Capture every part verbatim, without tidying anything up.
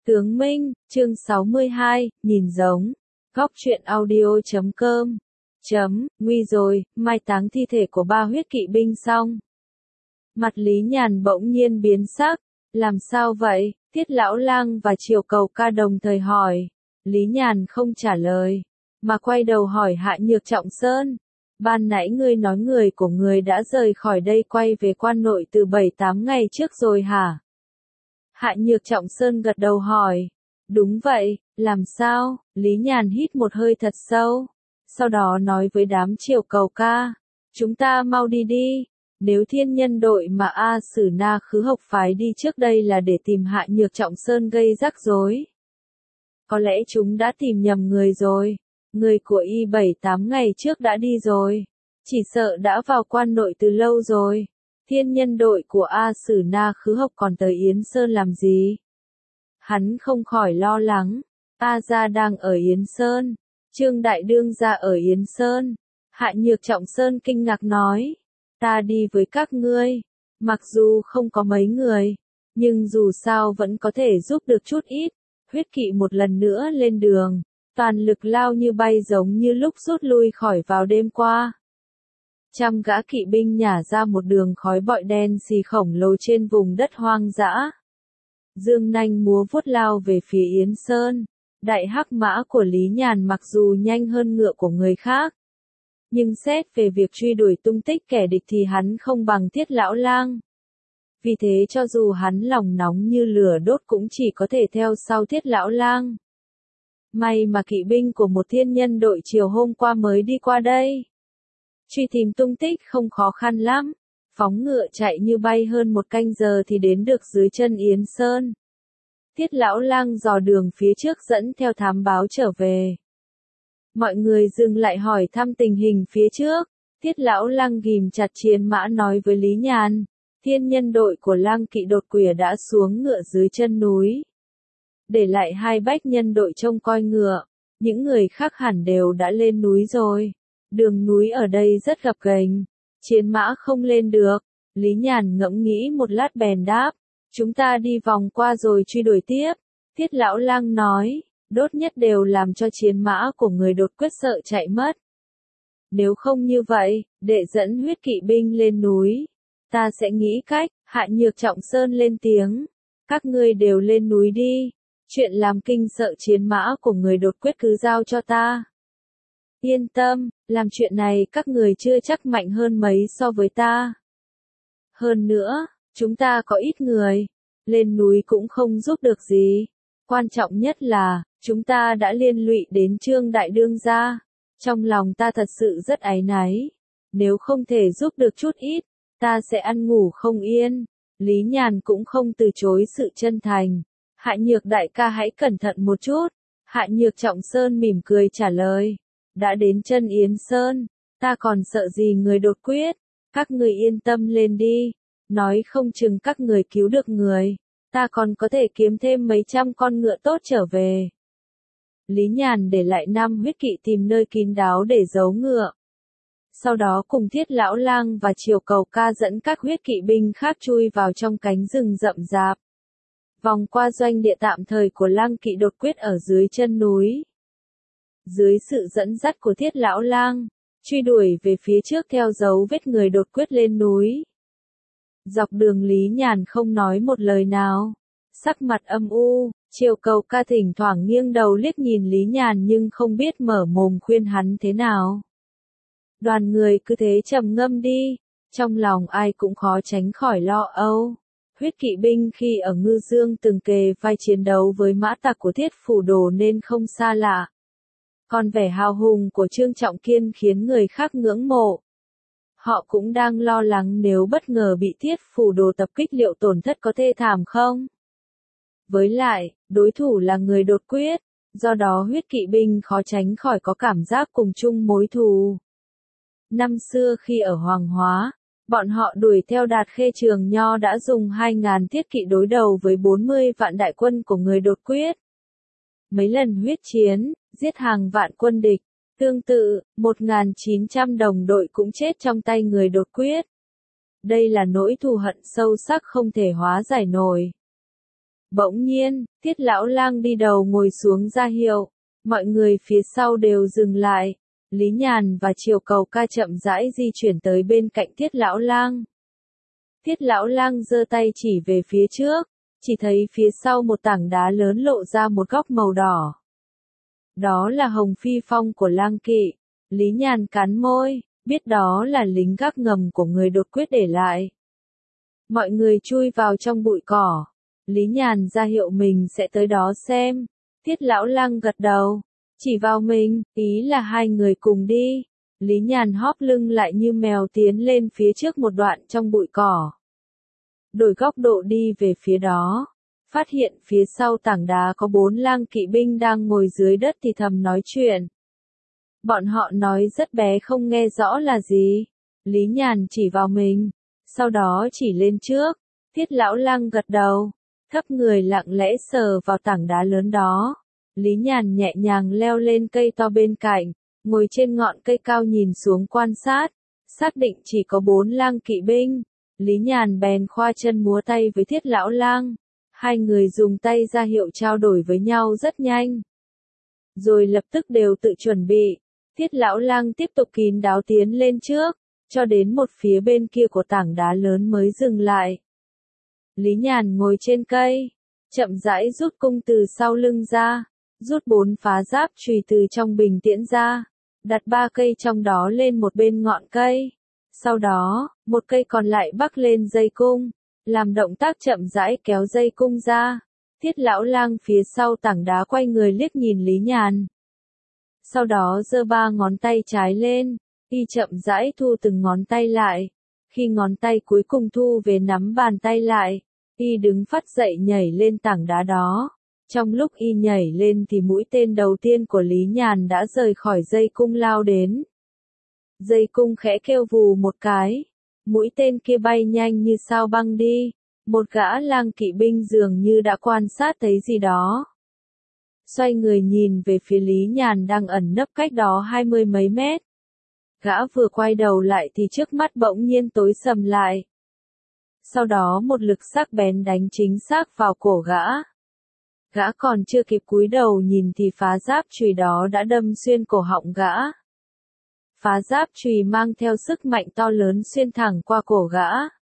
Tướng Minh, chương sáu mươi hai, nhìn giống. Góc truyện audio chấm com. Chấm, nguy rồi, mai táng thi thể của ba huyết kỵ binh xong. Mặt Lý Nhàn bỗng nhiên biến sắc. Làm sao vậy? Tiết Lão Lang và Triều Cầu Ca đồng thời hỏi. Lý Nhàn không trả lời, mà quay đầu hỏi Hạ Nhược Trọng Sơn. Ban nãy ngươi nói người của người đã rời khỏi đây quay về quan nội từ bảy tám ngày trước rồi hả? Hạ Nhược Trọng Sơn gật đầu hỏi. Đúng vậy, làm sao? Lý Nhàn hít một hơi thật sâu. Sau đó nói với đám Triều Cầu Ca. Chúng ta mau đi đi. Nếu thiên nhân đội mà A Sử Na Khứ Hộc phái đi trước đây là để tìm Hạ Nhược Trọng Sơn gây rắc rối. Có lẽ chúng đã tìm nhầm người rồi. Người của y bảy tám ngày trước đã đi rồi. Chỉ sợ đã vào quan nội từ lâu rồi. Thiên nhân đội của A Sử Na Khứ Hộc còn tới Yến Sơn làm gì? Hắn không khỏi lo lắng. A gia đang ở Yến Sơn. Trương Đại Đương gia ở Yến Sơn. Hạ Nhược Trọng Sơn kinh ngạc nói. Ta đi với các ngươi. Mặc dù không có mấy người. Nhưng dù sao vẫn có thể giúp được chút ít. Huyết kỵ một lần nữa lên đường. Toàn lực lao như bay giống như lúc rút lui khỏi vào đêm qua. Trăm gã kỵ binh nhả ra một đường khói bọi đen xì khổng lồ trên vùng đất hoang dã. Dương nanh múa vuốt lao về phía Yến Sơn. Đại hắc mã của Lý Nhàn mặc dù nhanh hơn ngựa của người khác. Nhưng xét về việc truy đuổi tung tích kẻ địch thì hắn không bằng Tiết Lão Lang. Vì thế cho dù hắn lòng nóng như lửa đốt cũng chỉ có thể theo sau Tiết Lão Lang. May mà kỵ binh của một thiên nhân đội chiều hôm qua mới đi qua đây. Truy tìm tung tích không khó khăn lắm. Phóng ngựa chạy như bay hơn một canh giờ thì đến được dưới chân Yến Sơn. Tiết Lão Lang dò đường phía trước dẫn theo thám báo trở về. Mọi người dừng lại hỏi thăm tình hình phía trước. Tiết Lão Lang ghìm chặt chiến mã nói với Lý Nhàn. Thiên nhân đội của Lang kỵ đột quỷ đã xuống ngựa dưới chân núi. Để lại hai bách nhân đội trông coi ngựa. Những người khác hẳn đều đã lên núi rồi. Đường núi ở đây rất gập ghềnh. Chiến mã không lên được. Lý Nhàn ngẫm nghĩ một lát bèn đáp. Chúng ta đi vòng qua rồi truy đuổi tiếp. Tiết Lão Lang nói. Đốt nhất đều làm cho chiến mã của người đột quyết sợ chạy mất. Nếu không như vậy, để dẫn huyết kỵ binh lên núi. Ta sẽ nghĩ cách. Hạ Nhược Trọng Sơn lên tiếng. Các ngươi đều lên núi đi. Chuyện làm kinh sợ chiến mã của người đột quyết cứ giao cho ta. Yên tâm, làm chuyện này các người chưa chắc mạnh hơn mấy so với ta. Hơn nữa, chúng ta có ít người. Lên núi cũng không giúp được gì. Quan trọng nhất là, chúng ta đã liên lụy đến Trương Đại Đương gia. Trong lòng ta thật sự rất áy náy. Nếu không thể giúp được chút ít, ta sẽ ăn ngủ không yên. Lý Nhàn cũng không từ chối sự chân thành. Hạ Nhược đại ca hãy cẩn thận một chút. Hạ Nhược Trọng Sơn mỉm cười trả lời. Đã đến chân Yến Sơn, ta còn sợ gì người đột quyết. Các người yên tâm lên đi. Nói không chừng các người cứu được người. Ta còn có thể kiếm thêm mấy trăm con ngựa tốt trở về. Lý Nhàn để lại năm huyết kỵ tìm nơi kín đáo để giấu ngựa. Sau đó cùng Thiết Lão Lang và Triều Cầu Ca dẫn các huyết kỵ binh khác chui vào trong cánh rừng rậm rạp. Vòng qua doanh địa tạm thời của Lang kỵ đột quyết ở dưới chân núi. Dưới sự dẫn dắt của Thiết Lão Lang, truy đuổi về phía trước theo dấu vết người đột quyết lên núi. Dọc đường Lý Nhàn không nói một lời nào. Sắc mặt âm u, Triều Cầu Ca thỉnh thoảng nghiêng đầu liếc nhìn Lý Nhàn nhưng không biết mở mồm khuyên hắn thế nào. Đoàn người cứ thế trầm ngâm đi, trong lòng ai cũng khó tránh khỏi lo âu. Huyết kỵ binh khi ở Ngư Dương từng kề vai chiến đấu với mã tặc của Thiết Phủ Đồ nên không xa lạ. Còn vẻ hào hùng của Trương Trọng Kiên khiến người khác ngưỡng mộ. Họ cũng đang lo lắng nếu bất ngờ bị Thiết Phủ Đồ tập kích liệu tổn thất có thê thảm không? Với lại, đối thủ là người đột quyết, do đó huyết kỵ binh khó tránh khỏi có cảm giác cùng chung mối thù. Năm xưa khi ở Hoàng Hóa, bọn họ đuổi theo Đạt Khê Trường Nho đã dùng hai ngàn thiết kỵ đối đầu với bốn mươi vạn đại quân của người đột quyết. Mấy lần huyết chiến, giết hàng vạn quân địch. Tương tự, một nghìn chín trăm đồng đội cũng chết trong tay người đột quyết. Đây là nỗi thù hận sâu sắc không thể hóa giải nổi. Bỗng nhiên, Tiết Lão Lang đi đầu ngồi xuống ra hiệu, mọi người phía sau đều dừng lại. Lý Nhàn và Triều Cầu Ca chậm rãi di chuyển tới bên cạnh Tiết Lão Lang. Tiết Lão Lang giơ tay chỉ về phía trước, chỉ thấy phía sau một tảng đá lớn lộ ra một góc màu đỏ. Đó là Hồng Phi Phong của Lang Kỵ. Lý Nhàn cắn môi, biết đó là lính gác ngầm của người đột quyết để lại. Mọi người chui vào trong bụi cỏ. Lý Nhàn ra hiệu mình sẽ tới đó xem. Tiết Lão Lang gật đầu, chỉ vào mình, ý là hai người cùng đi. Lý Nhàn hóp lưng lại như mèo tiến lên phía trước một đoạn trong bụi cỏ. Đổi góc độ đi về phía đó, phát hiện phía sau tảng đá có bốn lang kỵ binh đang ngồi dưới đất thì thầm nói chuyện. Bọn họ nói rất bé không nghe rõ là gì. Lý Nhàn chỉ vào mình, sau đó chỉ lên trước. Tiết Lão Lang gật đầu, thấp người lặng lẽ sờ vào tảng đá lớn đó. Lý Nhàn nhẹ nhàng leo lên cây to bên cạnh, ngồi trên ngọn cây cao nhìn xuống quan sát, xác định chỉ có bốn lang kỵ binh. Lý Nhàn bèn khoa chân múa tay với Tiết Lão Lang. Hai người dùng tay ra hiệu trao đổi với nhau rất nhanh. Rồi lập tức đều tự chuẩn bị. Tiết Lão Lang tiếp tục kín đáo tiến lên trước, cho đến một phía bên kia của tảng đá lớn mới dừng lại. Lý Nhàn ngồi trên cây, chậm rãi rút cung từ sau lưng ra, rút bốn phá giáp chùy từ trong bình tiễn ra, đặt ba cây trong đó lên một bên ngọn cây. Sau đó, một cây còn lại bắc lên dây cung, làm động tác chậm rãi kéo dây cung ra. Tiết Lão Lang phía sau tảng đá quay người liếc nhìn Lý Nhàn. Sau đó giơ ba ngón tay trái lên, y chậm rãi thu từng ngón tay lại. Khi ngón tay cuối cùng thu về nắm bàn tay lại, y đứng phắt dậy nhảy lên tảng đá đó. Trong lúc y nhảy lên thì mũi tên đầu tiên của Lý Nhàn đã rời khỏi dây cung lao đến. Dây cung khẽ kêu vù một cái, mũi tên kia bay nhanh như sao băng đi. Một gã lang kỵ binh dường như đã quan sát thấy gì đó. Xoay người nhìn về phía Lý Nhàn đang ẩn nấp cách đó hai mươi mấy mét. Gã vừa quay đầu lại thì trước mắt bỗng nhiên tối sầm lại. Sau đó một lực sắc bén đánh chính xác vào cổ gã. Gã còn chưa kịp cúi đầu nhìn thì phá giáp chùy đó đã đâm xuyên cổ họng gã. Phá giáp chùy mang theo sức mạnh to lớn xuyên thẳng qua cổ gã.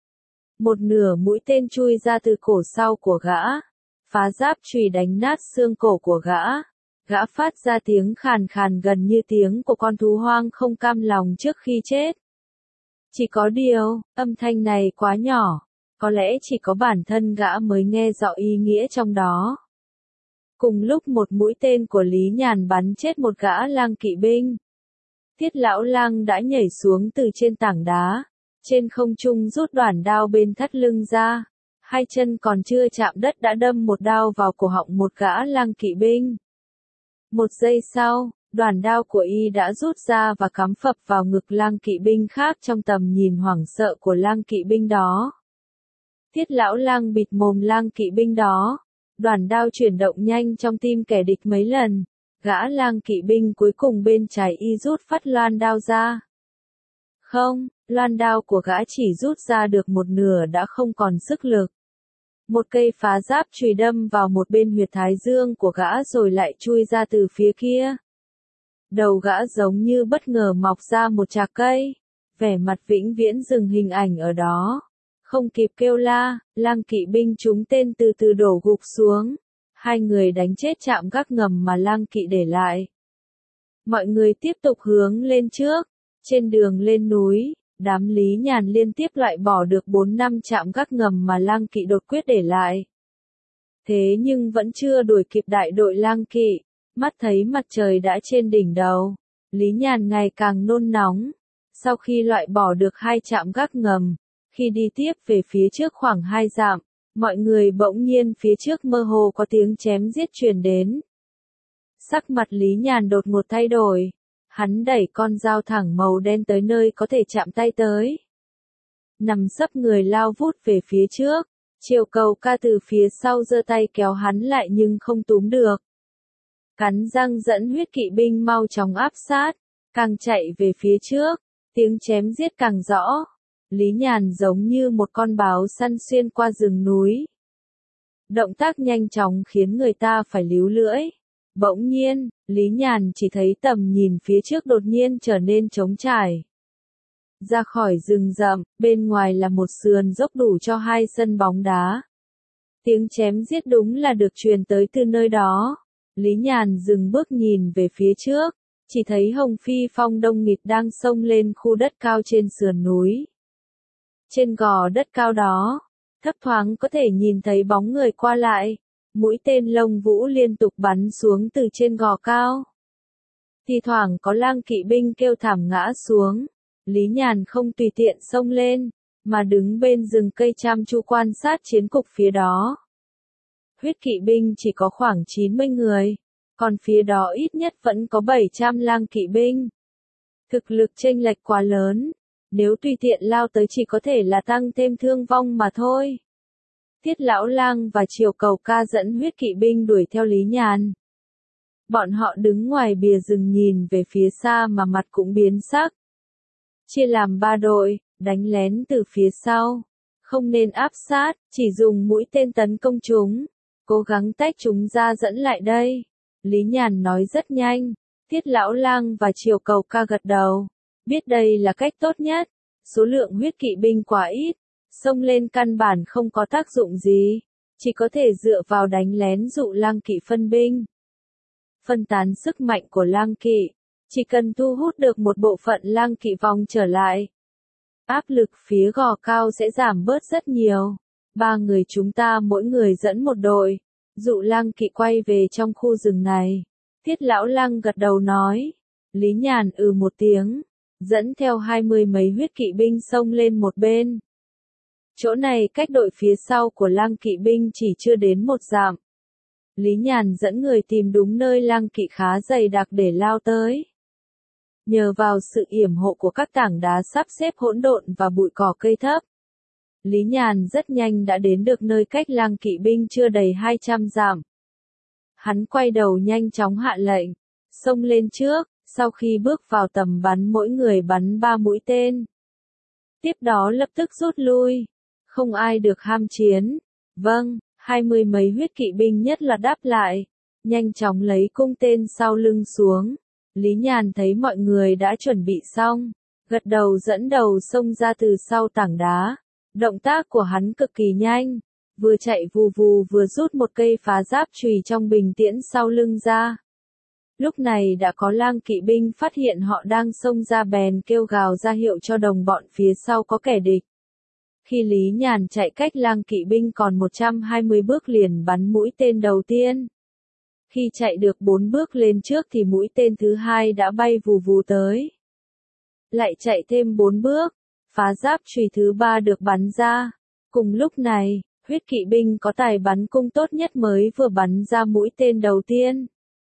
Một nửa mũi tên chui ra từ cổ sau của gã. Phá giáp chùy đánh nát xương cổ của gã. Gã phát ra tiếng khàn khàn gần như tiếng của con thú hoang không cam lòng trước khi chết. Chỉ có điều, âm thanh này quá nhỏ, có lẽ chỉ có bản thân gã mới nghe rõ ý nghĩa trong đó. Cùng lúc một mũi tên của Lý Nhàn bắn chết một gã lang kỵ binh. Tiết Lão Lang đã nhảy xuống từ trên tảng đá, trên không trung rút đoản đao bên thắt lưng ra, hai chân còn chưa chạm đất đã đâm một đao vào cổ họng một gã lang kỵ binh. Một giây sau, đoản đao của y đã rút ra và cắm phập vào ngực lang kỵ binh khác trong tầm nhìn hoảng sợ của lang kỵ binh đó. Tiết Lão Lang bịt mồm lang kỵ binh đó, đoản đao chuyển động nhanh trong tim kẻ địch mấy lần. Gã lang kỵ binh cuối cùng bên trái y rút phát loan đao ra. Không, loan đao của gã chỉ rút ra được một nửa đã không còn sức lực. Một cây phá giáp chùy đâm vào một bên huyệt thái dương của gã rồi lại chui ra từ phía kia. Đầu gã giống như bất ngờ mọc ra một chạc cây, vẻ mặt vĩnh viễn dừng hình ảnh ở đó. Không kịp kêu la, lang kỵ binh trúng tên từ từ đổ gục xuống. Hai người đánh chết trạm gác ngầm mà lang kỵ để lại. Mọi người tiếp tục hướng lên trước. Trên đường lên núi, đám Lý Nhàn liên tiếp loại bỏ được bốn năm trạm gác ngầm mà lang kỵ đột quyết để lại. Thế nhưng vẫn chưa đuổi kịp đại đội lang kỵ. Mắt thấy mặt trời đã trên đỉnh đầu. Lý Nhàn ngày càng nôn nóng. Sau khi loại bỏ được hai trạm gác ngầm, khi đi tiếp về phía trước khoảng hai dặm, mọi người bỗng nhiên phía trước mơ hồ có tiếng chém giết truyền đến. Sắc mặt Lý Nhàn đột ngột thay đổi. Hắn đẩy con dao thẳng màu đen tới nơi có thể chạm tay tới. Nằm sấp người lao vút về phía trước. Triều Cầu Ca từ phía sau giơ tay kéo hắn lại nhưng không túm được. Cắn răng dẫn huyết kỵ binh mau chóng áp sát. Càng chạy về phía trước, tiếng chém giết càng rõ. Lý Nhàn giống như một con báo săn xuyên qua rừng núi. Động tác nhanh chóng khiến người ta phải líu lưỡi. Bỗng nhiên, Lý Nhàn chỉ thấy tầm nhìn phía trước đột nhiên trở nên trống trải. Ra khỏi rừng rậm, bên ngoài là một sườn dốc đủ cho hai sân bóng đá. Tiếng chém giết đúng là được truyền tới từ nơi đó. Lý Nhàn dừng bước nhìn về phía trước, chỉ thấy Hồng Phi Phong đông nghịt đang xông lên khu đất cao trên sườn núi. Trên gò đất cao đó, thấp thoáng có thể nhìn thấy bóng người qua lại, mũi tên lông vũ liên tục bắn xuống từ trên gò cao. Thì thoảng có lang kỵ binh kêu thảm ngã xuống, Lý Nhàn không tùy tiện xông lên, mà đứng bên rừng cây chăm chú quan sát chiến cục phía đó. Huyết kỵ binh chỉ có khoảng chín mươi người, còn phía đó ít nhất vẫn có bảy trăm lang kỵ binh. Thực lực chênh lệch quá lớn, nếu tùy tiện lao tới chỉ có thể là tăng thêm thương vong mà thôi. Tiết Lão Lang và Triều Cầu Ca dẫn huyết kỵ binh đuổi theo Lý Nhàn. Bọn họ đứng ngoài bìa rừng nhìn về phía xa mà mặt cũng biến sắc. Chia làm ba đội, đánh lén từ phía sau. Không nên áp sát, chỉ dùng mũi tên tấn công chúng. Cố gắng tách chúng ra dẫn lại đây. Lý Nhàn nói rất nhanh. Tiết Lão Lang và Triều Cầu Ca gật đầu. Biết đây là cách tốt nhất. Số lượng huyết kỵ binh quá ít. Xông lên căn bản không có tác dụng gì. Chỉ có thể dựa vào đánh lén dụ lang kỵ phân binh. Phân tán sức mạnh của lang kỵ. Chỉ cần thu hút được một bộ phận lang kỵ vòng trở lại. Áp lực phía gò cao sẽ giảm bớt rất nhiều. Ba người chúng ta mỗi người dẫn một đội. Dụ lang kỵ quay về trong khu rừng này. Tiết Lão Lang gật đầu nói. Lý Nhàn ừ một tiếng. Dẫn theo hai mươi mấy huyết kỵ binh xông lên một bên. Chỗ này cách đội phía sau của lang kỵ binh chỉ chưa đến một dặm. Lý Nhàn dẫn người tìm đúng nơi lang kỵ khá dày đặc để lao tới. Nhờ vào sự yểm hộ của các tảng đá sắp xếp hỗn độn và bụi cỏ cây thấp, Lý Nhàn rất nhanh đã đến được nơi cách lang kỵ binh chưa đầy hai trăm dặm. Hắn quay đầu nhanh chóng hạ lệnh, xông lên trước, sau khi bước vào tầm bắn mỗi người bắn ba mũi tên. Tiếp đó lập tức rút lui, không ai được ham chiến. Vâng, hai mươi mấy huyết kỵ binh nhất là đáp lại, nhanh chóng lấy cung tên sau lưng xuống. Lý Nhàn thấy mọi người đã chuẩn bị xong, gật đầu dẫn đầu xông ra từ sau tảng đá. Động tác của hắn cực kỳ nhanh, vừa chạy vù vù vừa rút một cây phá giáp chùy trong bình tiễn sau lưng ra. Lúc này đã có lang kỵ binh phát hiện họ đang xông ra bèn kêu gào ra hiệu cho đồng bọn phía sau có kẻ địch. Khi Lý Nhàn chạy cách lang kỵ binh còn một trăm hai mươi bước liền bắn mũi tên đầu tiên. Khi chạy được bốn bước lên trước thì mũi tên thứ hai đã bay vù vù tới. Lại chạy thêm bốn bước, phá giáp chùy thứ ba được bắn ra. Cùng lúc này, huyết kỵ binh có tài bắn cung tốt nhất mới vừa bắn ra mũi tên đầu tiên.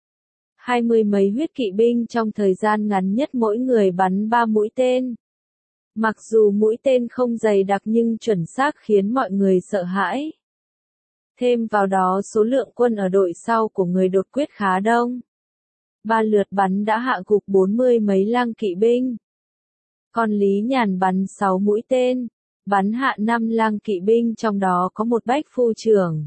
Hai mươi mấy huyết kỵ binh trong thời gian ngắn nhất mỗi người bắn ba mũi tên. Mặc dù mũi tên không dày đặc nhưng chuẩn xác khiến mọi người sợ hãi. Thêm vào đó số lượng quân ở đội sau của người đột quyết khá đông. Ba lượt bắn đã hạ gục bốn mươi mấy lang kỵ binh. Còn Lý Nhàn bắn sáu mũi tên, bắn hạ năm lang kỵ binh trong đó có một bách phu trưởng.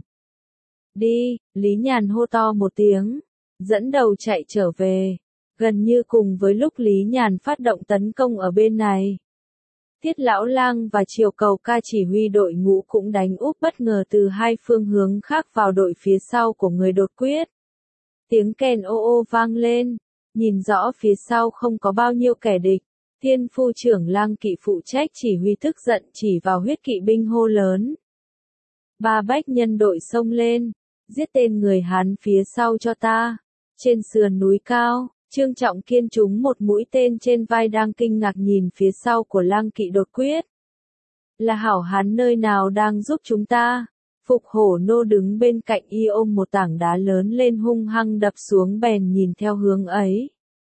Đi, Lý Nhàn hô to một tiếng, dẫn đầu chạy trở về, gần như cùng với lúc Lý Nhàn phát động tấn công ở bên này. Tiết Lão Lang và Triều Cầu Ca chỉ huy đội ngũ cũng đánh úp bất ngờ từ hai phương hướng khác vào đội phía sau của người đột quyết. Tiếng kèn ô ô vang lên, nhìn rõ phía sau không có bao nhiêu kẻ địch. Thiên phu trưởng lang kỵ phụ trách chỉ huy tức giận chỉ vào huyết kỵ binh hô lớn. Ba bách nhân đội xông lên, giết tên người Hán phía sau cho ta. Trên sườn núi cao, Trương Trọng Kiên trúng một mũi tên trên vai đang kinh ngạc nhìn phía sau của lang kỵ đột quyết. Là hảo hán nơi nào đang giúp chúng ta? Phục Hổ Nô đứng bên cạnh y ôm một tảng đá lớn lên hung hăng đập xuống bèn nhìn theo hướng ấy.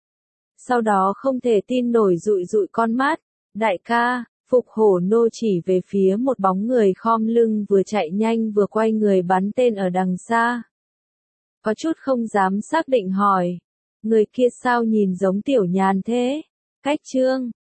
Sau đó không thể tin nổi dụi dụi con mắt. Đại ca, Phục Hổ Nô chỉ về phía một bóng người khom lưng vừa chạy nhanh vừa quay người bắn tên ở đằng xa. Có chút không dám xác định hỏi. Người kia sao nhìn giống Tiểu Nhàn thế? Cách Trương,